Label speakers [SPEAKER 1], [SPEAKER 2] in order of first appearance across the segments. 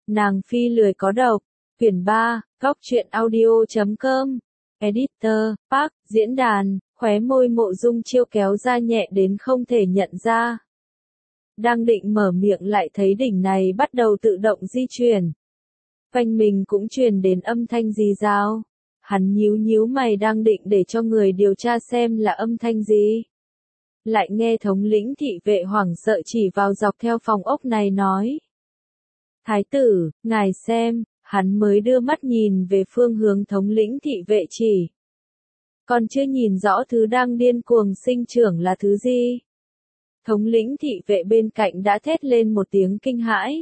[SPEAKER 1] Nàng phi lười có độc. Quyển 3, Góc truyện audio.com. Editor, Park, diễn đàn, khóe môi Mộ Dung Chiêu kéo ra nhẹ đến không thể nhận ra. Đang định mở miệng lại thấy đỉnh này bắt đầu tự động di chuyển. Quanh mình cũng truyền đến âm thanh rì rào. Hắn nhíu mày đang định để cho người điều tra xem là âm thanh gì. Lại nghe thống lĩnh thị vệ hoảng sợ chỉ vào dọc theo phòng ốc này nói. Thái tử, ngài xem, hắn mới đưa mắt nhìn về phương hướng thống lĩnh thị vệ chỉ. Còn chưa nhìn rõ thứ đang điên cuồng sinh trưởng là thứ gì. Thống lĩnh thị vệ bên cạnh đã thét lên một tiếng kinh hãi.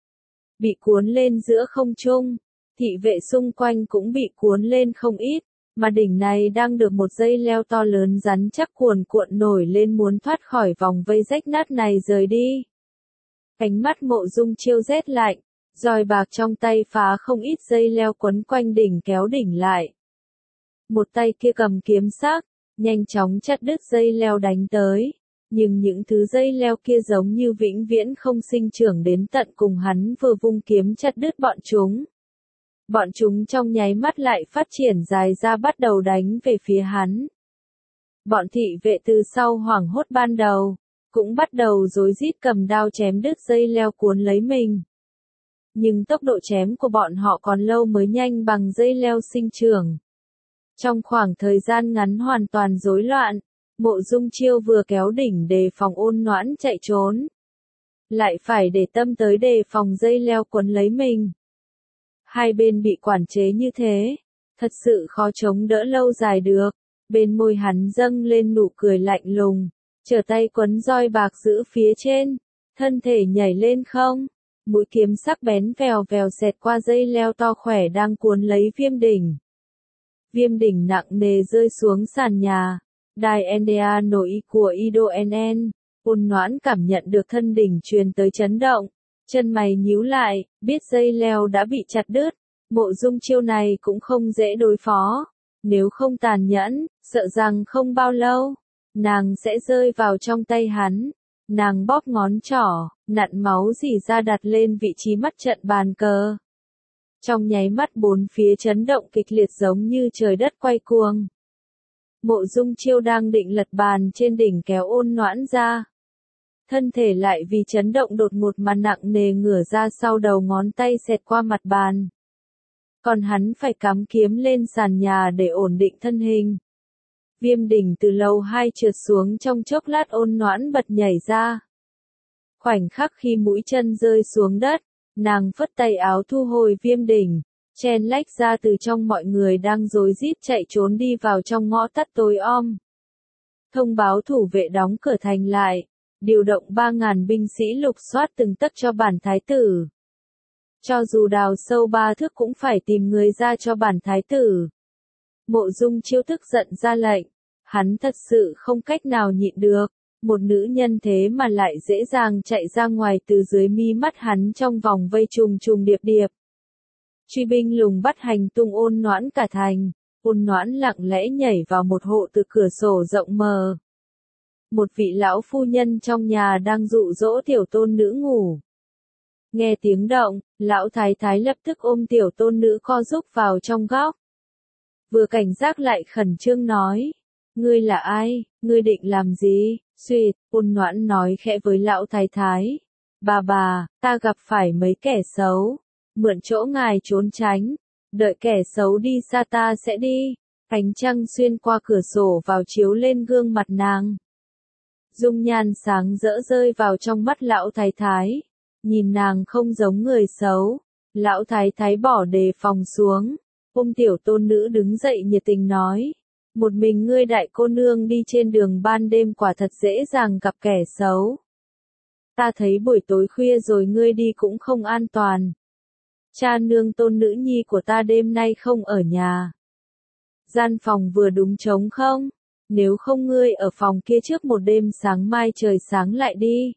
[SPEAKER 1] Bị cuốn lên giữa không trung, thị vệ xung quanh cũng bị cuốn lên không ít, mà đỉnh này đang được một dây leo to lớn rắn chắc cuồn cuộn nổi lên muốn thoát khỏi vòng vây rách nát này rời đi. Ánh mắt Mộ Dung Chiêu rét lạnh, roi bạc trong tay phá không ít dây leo quấn quanh đỉnh kéo đỉnh lại. Một tay kia cầm kiếm sắc, nhanh chóng chặt đứt dây leo đánh tới. Nhưng những thứ dây leo kia giống như vĩnh viễn không sinh trưởng đến tận cùng hắn vừa vung kiếm chặt đứt bọn chúng. Bọn chúng trong nháy mắt lại phát triển dài ra bắt đầu đánh về phía hắn. Bọn thị vệ từ sau hoảng hốt ban đầu, cũng bắt đầu rối rít cầm đao chém đứt dây leo cuốn lấy mình. Nhưng tốc độ chém của bọn họ còn lâu mới nhanh bằng dây leo sinh trưởng. Trong khoảng thời gian ngắn hoàn toàn rối loạn. Mộ Dung Chiêu vừa kéo đỉnh đề phòng Ôn Noãn chạy trốn. Lại phải để tâm tới đề phòng dây leo quấn lấy mình. Hai bên bị quản chế như thế, thật sự khó chống đỡ lâu dài được. Bên môi hắn dâng lên nụ cười lạnh lùng, trở tay quấn roi bạc giữ phía trên, thân thể nhảy lên không. Mũi kiếm sắc bén vèo vèo xẹt qua dây leo to khỏe đang cuốn lấy viêm đỉnh. Viêm đỉnh nặng nề rơi xuống sàn nhà. Đài NDA nổi của IDONN, Ôn Noãn cảm nhận được thân đỉnh truyền tới chấn động, chân mày nhíu lại, biết dây leo đã bị chặt đứt, Mộ Dung Chiêu này cũng không dễ đối phó, nếu không tàn nhẫn, sợ rằng không bao lâu, nàng sẽ rơi vào trong tay hắn. Nàng bóp ngón trỏ, nặn máu rỉ ra đặt lên vị trí mắt trận bàn cờ. Trong nháy mắt bốn phía chấn động kịch liệt giống như trời đất quay cuồng. Mộ Dung Chiêu đang định lật bàn trên đỉnh kéo Ôn Noãn ra. Thân thể lại vì chấn động đột ngột mà nặng nề ngửa ra sau đầu ngón tay xẹt qua mặt bàn. Còn hắn phải cắm kiếm lên sàn nhà để ổn định thân hình. Viêm đỉnh từ lầu 2 trượt xuống trong chốc lát Ôn Noãn bật nhảy ra. Khoảnh khắc khi mũi chân rơi xuống đất, nàng phất tay áo thu hồi viêm đỉnh. Chen lách ra từ trong mọi người đang rối rít chạy trốn đi vào trong ngõ tắt tối om. Thông báo thủ vệ đóng cửa thành lại, điều động 3.000 binh sĩ lục soát từng tấc cho bản thái tử. Cho dù đào sâu 3 thước cũng phải tìm người ra cho bản thái tử. Mộ Dung Chiêu tức giận ra lệnh, hắn thật sự không cách nào nhịn được, một nữ nhân thế mà lại dễ dàng chạy ra ngoài từ dưới mi mắt hắn trong vòng vây trùng trùng điệp điệp. Truy binh lùng bắt hành tung Ôn Noãn cả thành, Ôn Noãn lặng lẽ nhảy vào một hộ từ cửa sổ rộng mờ. Một vị lão phu nhân trong nhà đang dụ dỗ tiểu tôn nữ ngủ. Nghe tiếng động, lão thái thái lập tức ôm tiểu tôn nữ co rúc vào trong góc. Vừa cảnh giác lại khẩn trương nói, ngươi là ai, ngươi định làm gì, Xuyệt, Ôn Noãn nói khẽ với lão thái thái. Bà, ta gặp phải mấy kẻ xấu. Mượn chỗ ngài trốn tránh, đợi kẻ xấu đi xa ta sẽ đi. Ánh trăng xuyên qua cửa sổ vào chiếu lên gương mặt nàng. Dung nhan sáng rỡ rơi vào trong mắt lão thái thái. Nhìn nàng không giống người xấu. Lão thái thái bỏ đề phòng xuống. Ôm tiểu tôn nữ đứng dậy nhiệt tình nói. Một mình ngươi đại cô nương đi trên đường ban đêm quả thật dễ dàng gặp kẻ xấu. Ta thấy buổi tối khuya rồi ngươi đi cũng không an toàn. Cha nương tôn nữ nhi của ta đêm nay không ở nhà. Gian phòng vừa đúng trống không? Nếu không ngươi ở phòng kia trước một đêm sáng mai trời sáng lại đi.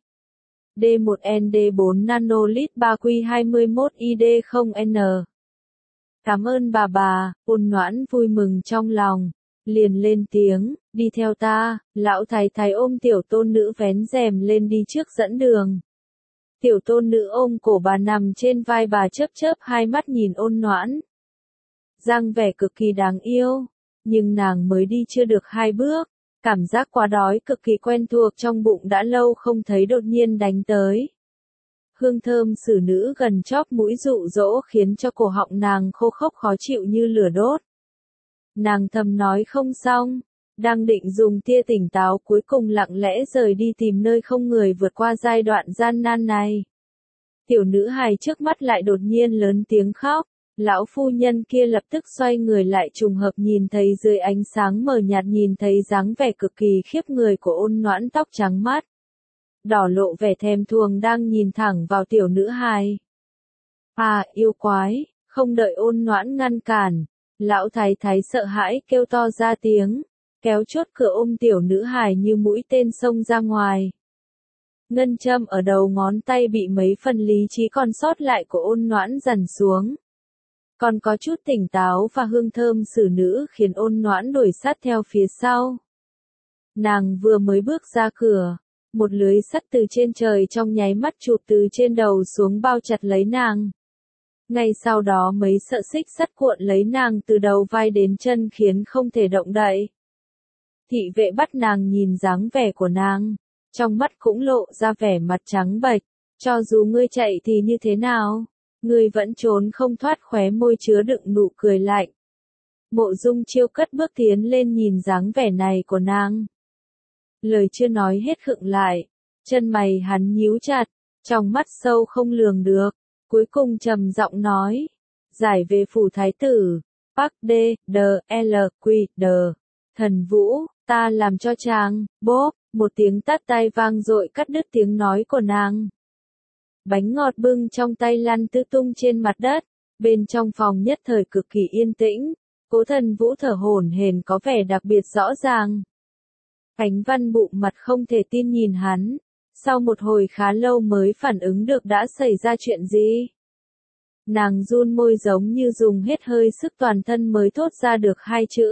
[SPEAKER 1] D1ND4 nanolit 3Q21ID0N. Cảm ơn bà, Ôn Noãn vui mừng trong lòng. Liền lên tiếng, đi theo ta, lão thái thái ôm tiểu tôn nữ vén rèm lên đi trước dẫn đường. Tiểu tôn nữ ôm cổ bà nằm trên vai bà chớp chớp hai mắt nhìn Ôn Noãn. Dáng vẻ cực kỳ đáng yêu, nhưng nàng mới đi chưa được 2 bước, cảm giác quá đói cực kỳ quen thuộc trong bụng đã lâu không thấy đột nhiên đánh tới. Hương thơm xử nữ gần chóp mũi dụ dỗ khiến cho cổ họng nàng khô khốc khó chịu như lửa đốt. Nàng thầm nói không xong, đang định dùng tia tỉnh táo cuối cùng lặng lẽ rời đi tìm nơi không người vượt qua giai đoạn gian nan này. Tiểu nữ hài trước mắt lại đột nhiên lớn tiếng khóc, lão phu nhân kia lập tức xoay người lại trùng hợp nhìn thấy dưới ánh sáng mờ nhạt nhìn thấy dáng vẻ cực kỳ khiếp người của Ôn Noãn tóc trắng mắt. Đỏ lộ vẻ thèm thuồng đang nhìn thẳng vào tiểu nữ hài. À, yêu quái, không đợi Ôn Noãn ngăn cản, lão thái thái sợ hãi kêu to ra tiếng, kéo chốt cửa ôm tiểu nữ hài như mũi tên xông ra ngoài. Ngân châm ở đầu ngón tay bị mấy phần lý trí còn sót lại của Ôn Noãn dằn xuống. Còn có chút tỉnh táo và hương thơm xử nữ khiến Ôn Noãn đuổi sát theo phía sau. Nàng vừa mới bước ra cửa, một lưới sắt từ trên trời trong nháy mắt chụp từ trên đầu xuống bao chặt lấy nàng. Ngay sau đó mấy sợi xích sắt cuộn lấy nàng từ đầu vai đến chân khiến không thể động đậy. Thị vệ bắt nàng nhìn dáng vẻ của nàng, trong mắt cũng lộ ra vẻ mặt trắng bệch, cho dù ngươi chạy thì như thế nào, ngươi vẫn trốn không thoát, khóe môi chứa đựng nụ cười lạnh. Mộ Dung Chiêu cất bước tiến lên nhìn dáng vẻ này của nàng. Lời chưa nói hết khựng lại, chân mày hắn nhíu chặt, trong mắt sâu không lường được, cuối cùng trầm giọng nói, giải về phủ thái tử, Park D, D, L, Q, D, Thần Vũ, ta làm cho chàng, bốp, một tiếng tát tay vang dội cắt đứt tiếng nói của nàng. Bánh ngọt bưng trong tay lăn tứ tung trên mặt đất, bên trong phòng nhất thời cực kỳ yên tĩnh, Cố Thần Vũ thở hổn hển có vẻ đặc biệt rõ ràng. Khánh Văn bụng mặt không thể tin nhìn hắn, sau một hồi khá lâu mới phản ứng được đã xảy ra chuyện gì. Nàng run môi giống như dùng hết hơi sức toàn thân mới thốt ra được 2 chữ.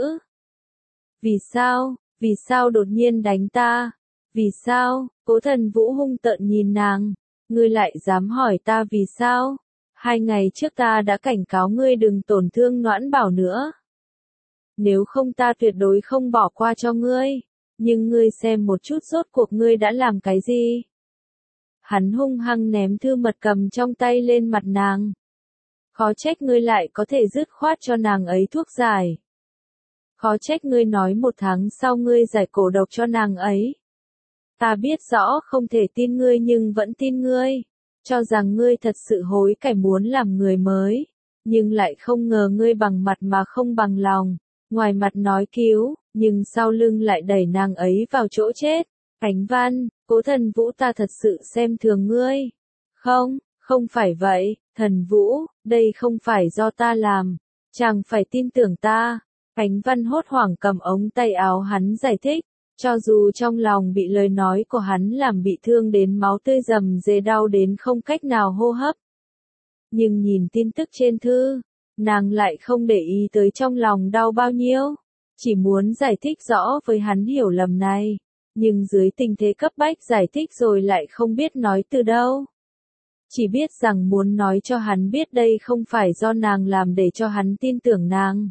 [SPEAKER 1] Vì sao đột nhiên đánh ta? Vì sao? Cố Thần Vũ hung tợn nhìn nàng, ngươi lại dám hỏi ta vì sao? 2 ngày trước ta đã cảnh cáo ngươi đừng tổn thương Noãn Bảo nữa. Nếu không ta tuyệt đối không bỏ qua cho ngươi. Nhưng ngươi xem một chút rốt cuộc ngươi đã làm cái gì? Hắn hung hăng ném thư mật cầm trong tay lên mặt nàng. Khó trách ngươi lại có thể dứt khoát cho nàng ấy thuốc giải. Khó trách ngươi nói 1 tháng sau ngươi giải cổ độc cho nàng ấy. Ta biết rõ không thể tin ngươi nhưng vẫn tin ngươi. Cho rằng ngươi thật sự hối cải muốn làm người mới. Nhưng lại không ngờ ngươi bằng mặt mà không bằng lòng. Ngoài mặt nói cứu, nhưng sau lưng lại đẩy nàng ấy vào chỗ chết. Khánh Văn, Cố Thần Vũ, ta thật sự xem thường ngươi. Không phải vậy, Thần Vũ, đây không phải do ta làm. Chàng phải tin tưởng ta. Khánh Văn hốt hoảng cầm ống tay áo hắn giải thích. Cho dù trong lòng bị lời nói của hắn làm bị thương đến máu tươi rầm rề đau đến không cách nào hô hấp. Nhưng nhìn tin tức trên thư, nàng lại không để ý tới trong lòng đau bao nhiêu. Chỉ muốn giải thích rõ với hắn hiểu lầm này. Nhưng dưới tình thế cấp bách giải thích rồi lại không biết nói từ đâu. Chỉ biết rằng muốn nói cho hắn biết đây không phải do nàng làm để cho hắn tin tưởng nàng.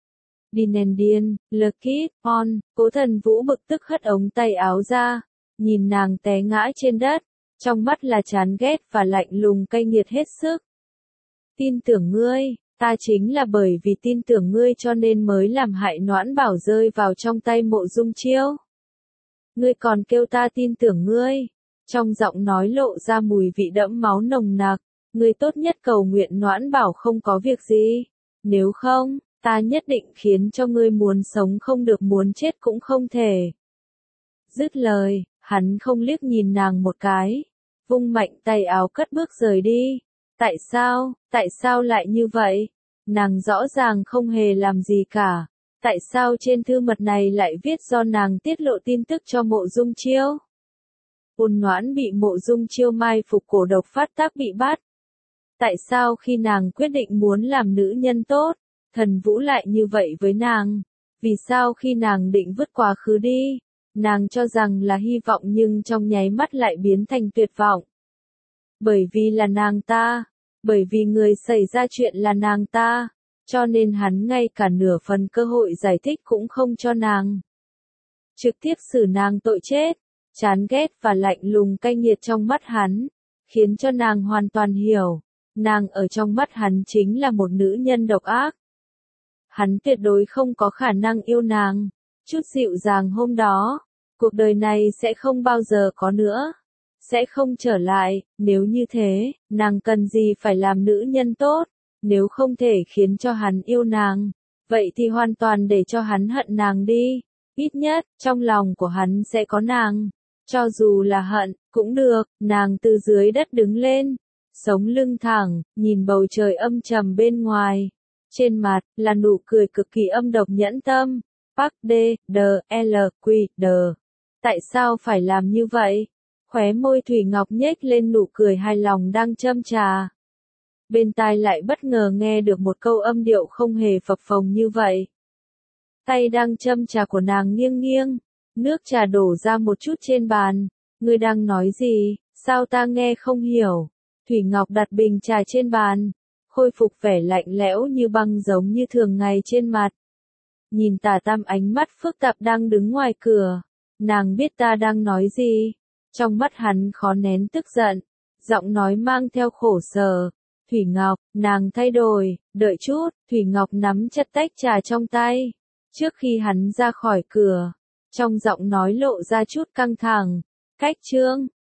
[SPEAKER 1] Điên, Lucky, on, Cố Thần Vũ bực tức hất ống tay áo ra, nhìn nàng té ngã trên đất, trong mắt là chán ghét và lạnh lùng cay nghiệt hết sức. Tin tưởng ngươi, ta chính là bởi vì tin tưởng ngươi cho nên mới làm hại Noãn Bảo rơi vào trong tay Mộ Dung Chiêu. Ngươi còn kêu ta tin tưởng ngươi, trong giọng nói lộ ra mùi vị đẫm máu nồng nặc, ngươi tốt nhất cầu nguyện Noãn Bảo không có việc gì, nếu không, ta nhất định khiến cho ngươi muốn sống không được muốn chết cũng không thể. Dứt lời, hắn không liếc nhìn nàng một cái, vung mạnh tay áo cất bước rời đi. Tại sao lại như vậy? Nàng rõ ràng không hề làm gì cả. Tại sao trên thư mật này lại viết do nàng tiết lộ tin tức cho Mộ Dung Chiêu? Ôn Noãn bị Mộ Dung Chiêu mai phục cổ độc phát tác bị bắt. Tại sao khi nàng quyết định muốn làm nữ nhân tốt, Thần Vũ lại như vậy với nàng? Vì sao khi nàng định vứt quá khứ đi, nàng cho rằng là hy vọng nhưng trong nháy mắt lại biến thành tuyệt vọng? Bởi vì là nàng ta, bởi vì người xảy ra chuyện là nàng ta, cho nên hắn ngay cả nửa phần cơ hội giải thích cũng không cho nàng. Trực tiếp xử nàng tội chết, chán ghét và lạnh lùng cay nghiệt trong mắt hắn, khiến cho nàng hoàn toàn hiểu, nàng ở trong mắt hắn chính là một nữ nhân độc ác. Hắn tuyệt đối không có khả năng yêu nàng. Chút dịu dàng hôm đó, cuộc đời này sẽ không bao giờ có nữa. Sẽ không trở lại, nếu như thế, nàng cần gì phải làm nữ nhân tốt, nếu không thể khiến cho hắn yêu nàng, vậy thì hoàn toàn để cho hắn hận nàng đi, ít nhất, trong lòng của hắn sẽ có nàng, cho dù là hận, cũng được, nàng từ dưới đất đứng lên, sống lưng thẳng, nhìn bầu trời âm trầm bên ngoài, trên mặt, là nụ cười cực kỳ âm độc nhẫn tâm, Park D.L. Tại sao phải làm như vậy? Khóe môi Thủy Ngọc nhếch lên nụ cười hài lòng đang châm trà. Bên tai lại bất ngờ nghe được một câu âm điệu không hề phập phồng như vậy. Tay đang châm trà của nàng nghiêng nghiêng, nước trà đổ ra một chút trên bàn. Ngươi đang nói gì, sao ta nghe không hiểu? Thủy Ngọc đặt bình trà trên bàn, khôi phục vẻ lạnh lẽo như băng giống như thường ngày trên mặt. Nhìn Tả Tam ánh mắt phức tạp đang đứng ngoài cửa, nàng biết ta đang nói gì. Trong mắt hắn khó nén tức giận, giọng nói mang theo khổ sở. Thủy Ngọc, nàng thay đổi, đợi chút, Thủy Ngọc nắm chặt tách trà trong tay. Trước khi hắn ra khỏi cửa, trong giọng nói lộ ra chút căng thẳng. Cách chương